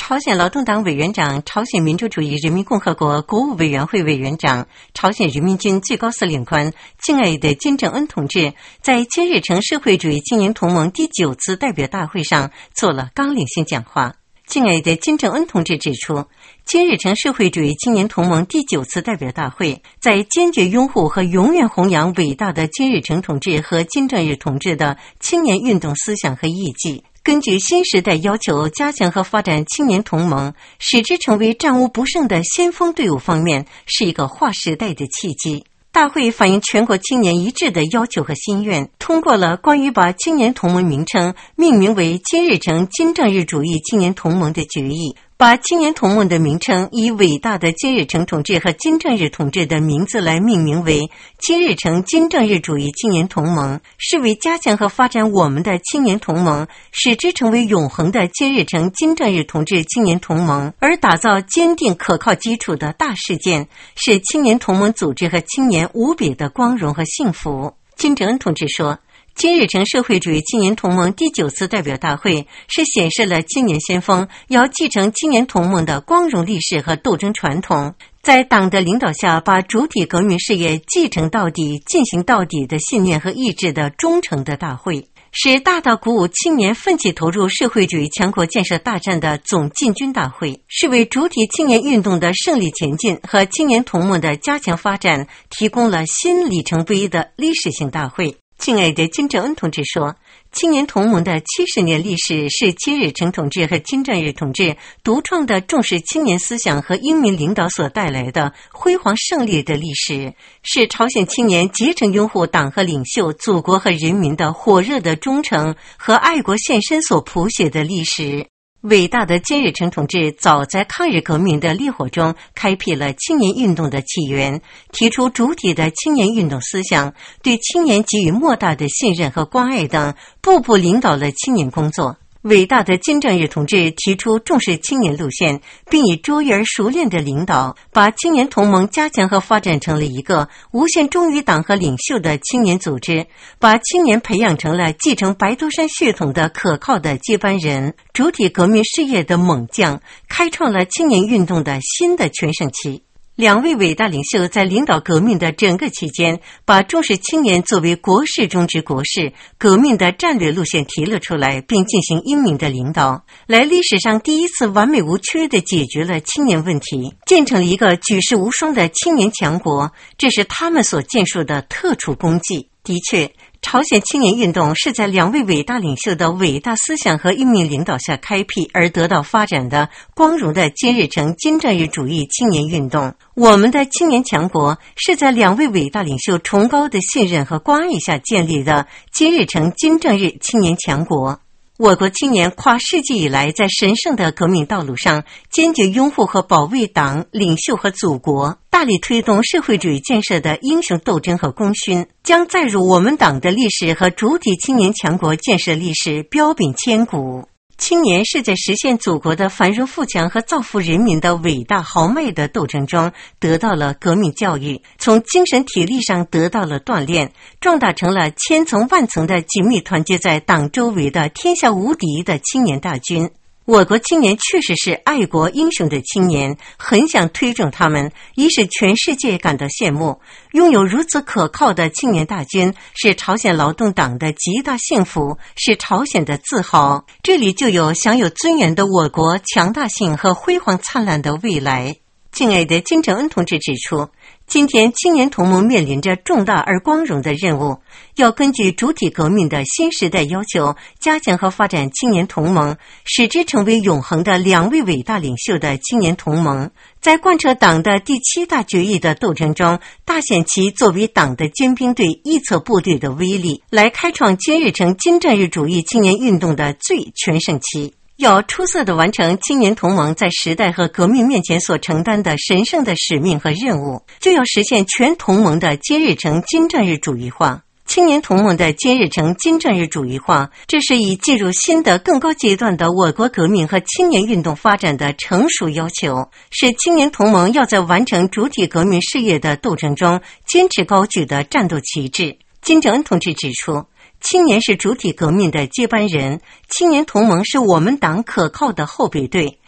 朝鲜劳动党委员长、朝鲜民主主义人民共和国国务委员会委员长、朝鲜人民军最高司令官敬爱的金正恩同志在金日成社会主义青年同盟第9次代表大会上做了纲领性讲话。敬爱的金正恩同志指出，金日成社会主义青年同盟第9次代表大会在坚决拥护和永远弘扬伟大的金日成同志和金正日同志的青年运动思想和意义，根据新时代要求加强和发展青年同盟，使之成为战无不胜的先锋队伍方面，是一个划时代的契机。大会反映全国青年一致的要求和心愿，通过了关于把青年同盟名称命名为金日成金正日主义青年同盟的决议，把青年同盟的名称以伟大的金日成同志和金正日同志的名字来命名为金日成金正日主义青年同盟，是为加强和发展我们的青年同盟，使之成为永恒的金日成金正日同志青年同盟而打造坚定可靠基础的大事件，是青年同盟组织和青年无比的光荣和幸福。金正恩同志说，金日成社会主义青年同盟第9次代表大会是显示了青年先锋要继承青年同盟的光荣历史和斗争传统，在党的领导下把主体革命事业继承到底、进行到底的信念和意志的忠诚的大会，是大大鼓舞青年奋起投入社会主义强国建设大战的总进军大会，是为主体青年运动的胜利前进和青年同盟的加强发展提供了新里程碑的历史性大会。敬爱的金正恩同志说，青年同盟的70年历史是金日成同志和金正日同志独创的重视青年思想和英明领导所带来的辉煌胜利的历史，是朝鲜青年竭诚拥护党和领袖、祖国和人民的火热的忠诚和爱国献身所谱写的历史。伟大的金日成同志早在抗日革命的烈火中开辟了青年运动的起源，提出主体的青年运动思想，对青年给予莫大的信任和关爱等，步步领导了青年工作。伟大的金正日同志提出重视青年路线，并以卓越而熟练的领导，把青年同盟加强和发展成了一个无限忠于党和领袖的青年组织，把青年培养成了继承白头山血统的可靠的接班人，主体革命事业的猛将，开创了青年运动的新的全盛期。两位伟大领袖在领导革命的整个期间，把重视青年作为国事中之国事、革命的战略路线提了出来，并进行英明的领导，来历史上第一次完美无缺地解决了青年问题，建成了一个举世无双的青年强国，这是他们所建树的特殊功绩。的确，朝鲜青年运动是在两位伟大领袖的伟大思想和英明领导下开辟而得到发展的光荣的金日成金正日主义青年运动。我们的青年强国是在两位伟大领袖崇高的信任和关爱下建立的金日成金正日青年强国。我国青年跨世纪以来在神圣的革命道路上坚决拥护和保卫党、领袖和祖国，大力推动社会主义建设的英雄斗争和功勋，将载入我们党的历史和主体青年强国建设历史彪炳千古。青年是在实现祖国的繁荣富强和造福人民的伟大豪迈的斗争中得到了革命教育，从精神体力上得到了锻炼，壮大成了千层万层的紧密团结在党周围的天下无敌的青年大军。我国青年确实是爱国英雄的青年，很想推崇他们，以使全世界感到羡慕。拥有如此可靠的青年大军，是朝鲜劳动党的极大幸福，是朝鲜的自豪。这里就有享有尊严的我国强大性和辉煌灿烂的未来。敬爱的金正恩同志指出，今天青年同盟面临着重大而光荣的任务，要根据主体革命的新时代要求，加强和发展青年同盟，使之成为永恒的两位伟大领袖的青年同盟，在贯彻党的第7大决议的斗争中，大显其作为党的尖兵队、一侧部队的威力，来开创金日成金正日主义青年运动的最全盛期。要出色地完成青年同盟在时代和革命面前所承担的神圣的使命和任务，就要实现全同盟的金日成金正日主义化。青年同盟的金日成金正日主义化，这是以进入新的更高阶段的我国革命和青年运动发展的成熟要求，是青年同盟要在完成主体革命事业的斗争中坚持高举的战斗旗帜。金正恩同志指出，青年是主体革命的接班人，青年同盟是我们党可靠的后备队。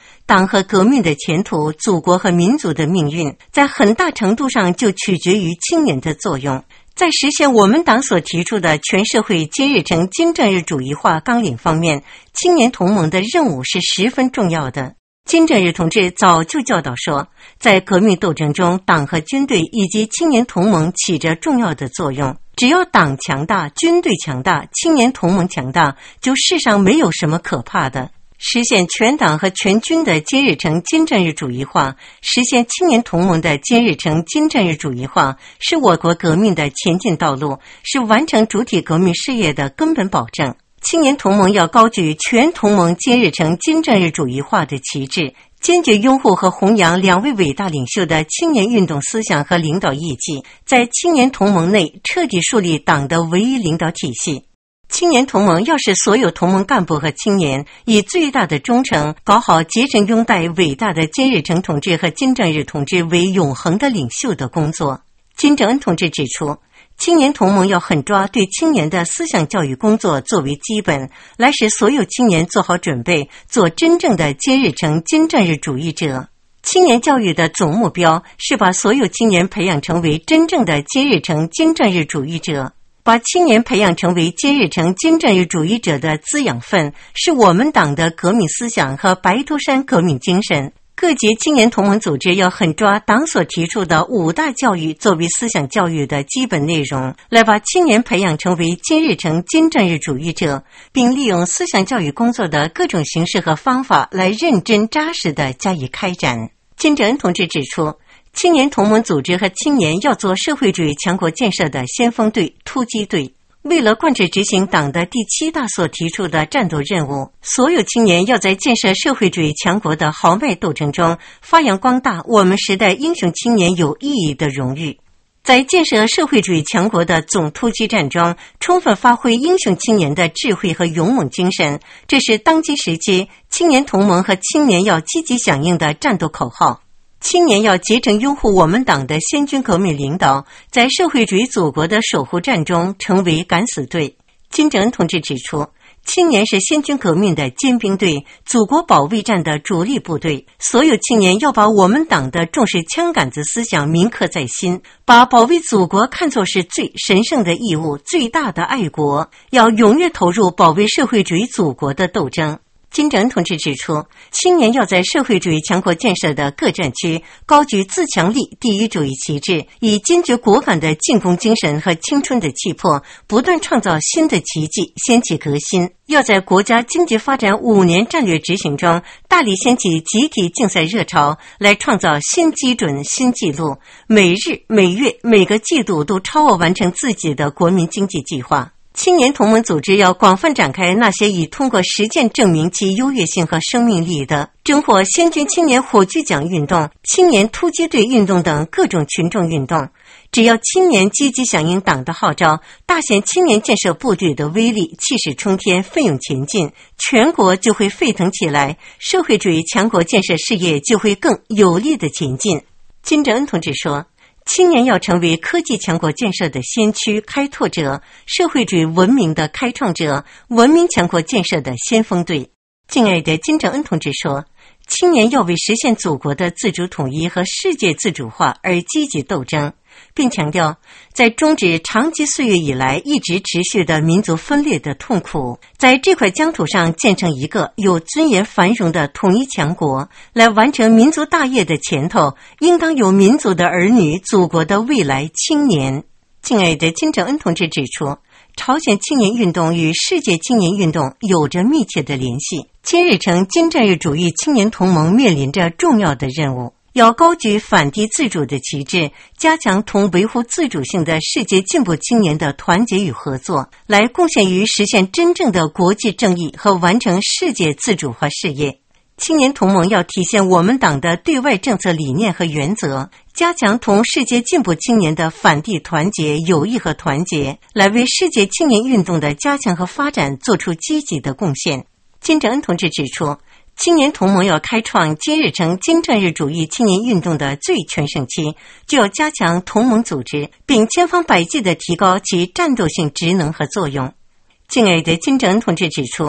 党和革命的前途，祖国和民族的命运，在很大程度上就取决于青年的作用。在实现我们党所提出的全社会今日成金正日主义化纲领方面，青年同盟的任务是十分重要的。金正日同志早就教导说，在革命斗争中，党和军队以及青年同盟起着重要的作用。只要党强大，军队强大，青年同盟强大，就世上没有什么可怕的。实现全党和全军的今日成金正日主义化，实现青年同盟的今日成金正日主义化，是我国革命的前进道路，是完成主体革命事业的根本保证。青年同盟要高举全同盟今日成金正日主义化的旗帜，坚决拥护和弘扬两位伟大领袖的青年运动思想和领导意迹，在青年同盟内彻底树立党的唯一领导体系。青年同盟要使所有同盟干部和青年以最大的忠诚搞好竭诚拥戴伟大的金日成同志和金正日同志为永恒的领袖的工作。金正恩同志指出，青年同盟要狠抓对青年的思想教育工作作为基本，来使所有青年做好准备，做真正的今日成金正日主义者。青年教育的总目标是把所有青年培养成为真正的今日成金正日主义者。把青年培养成为今日成金正日主义者的滋养分，是我们党的革命思想和白头山革命精神。各级青年同盟组织要狠抓党所提出的5大教育作为思想教育的基本内容，来把青年培养成为今日成金正日主义者，并利用思想教育工作的各种形式和方法来认真扎实地加以开展。金正恩同志指出，青年同盟组织和青年要做社会主义强国建设的先锋队、突击队。为了贯彻执行党的第7大所提出的战斗任务，所有青年要在建设社会主义强国的豪迈斗争中发扬光大我们时代英雄青年有意义的荣誉。在建设社会主义强国的总突击战中，充分发挥英雄青年的智慧和勇猛精神，这是当今时期青年同盟和青年要积极响应的战斗口号。青年要竭诚拥护我们党的先军革命领导，在社会主义祖国的守护战中成为敢死队。金正恩同志指出，青年是先军革命的尖兵队，祖国保卫战的主力部队。所有青年要把我们党的重视枪杆子思想铭刻在心，把保卫祖国看作是最神圣的义务、最大的爱国，要踊跃投入保卫社会主义祖国的斗争。金正恩同志指出，青年要在社会主义强国建设的各战区高举自强力第一主义旗帜，以坚决果敢的进攻精神和青春的气魄，不断创造新的奇迹，掀起革新。要在国家经济发展5年战略执行中大力掀起集体竞赛热潮，来创造新基准、新纪录，每日、每月、每个季度都超额完成自己的国民经济计划。青年同盟组织要广泛展开那些已通过实践证明其优越性和生命力的，争获先军青年火炬奖运动、青年突击队运动等各种群众运动。只要青年积极响应党的号召，大显青年建设部队的威力，气势冲天，奋勇前进，全国就会沸腾起来，社会主义强国建设事业就会更有力的前进。金正恩同志说，青年要成为科技强国建设的先驱开拓者，社会主义文明的开创者，文明强国建设的先锋队。敬爱的金正恩同志说，青年要为实现祖国的自主统一和世界自主化而积极斗争，并强调，在终止长期岁月以来一直持续的民族分裂的痛苦，在这块疆土上建成一个有尊严繁荣的统一强国，来完成民族大业的前头，应当有民族的儿女、祖国的未来青年。敬爱的金正恩同志指出，朝鲜青年运动与世界青年运动有着密切的联系。今日成金正日主义青年同盟面临着重要的任务，要高举反帝自主的旗帜，加强同维护自主性的世界进步青年的团结与合作，来贡献于实现真正的国际正义和完成世界自主化事业。青年同盟要体现我们党的对外政策理念和原则，加强同世界进步青年的反帝团结、友谊和团结，来为世界青年运动的加强和发展做出积极的贡献。金正恩同志指出，青年同盟要开创今日成金正日主义青年运动的最全盛期，就要加强同盟组织，并千方百计地提高其战斗性职能和作用。敬爱的金正恩同志指出，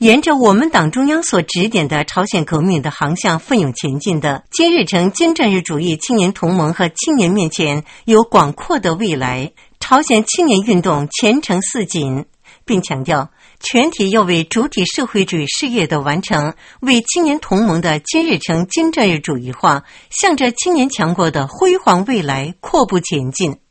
沿着我们党中央所指点的朝鲜革命的航向奋勇前进的金日成金正日主义青年同盟和青年面前有广阔的未来，朝鲜青年运动前程似锦，并强调全体要为主体社会主义事业的完成，为青年同盟的金日成金正日主义化，向着青年强国的辉煌未来阔步前进。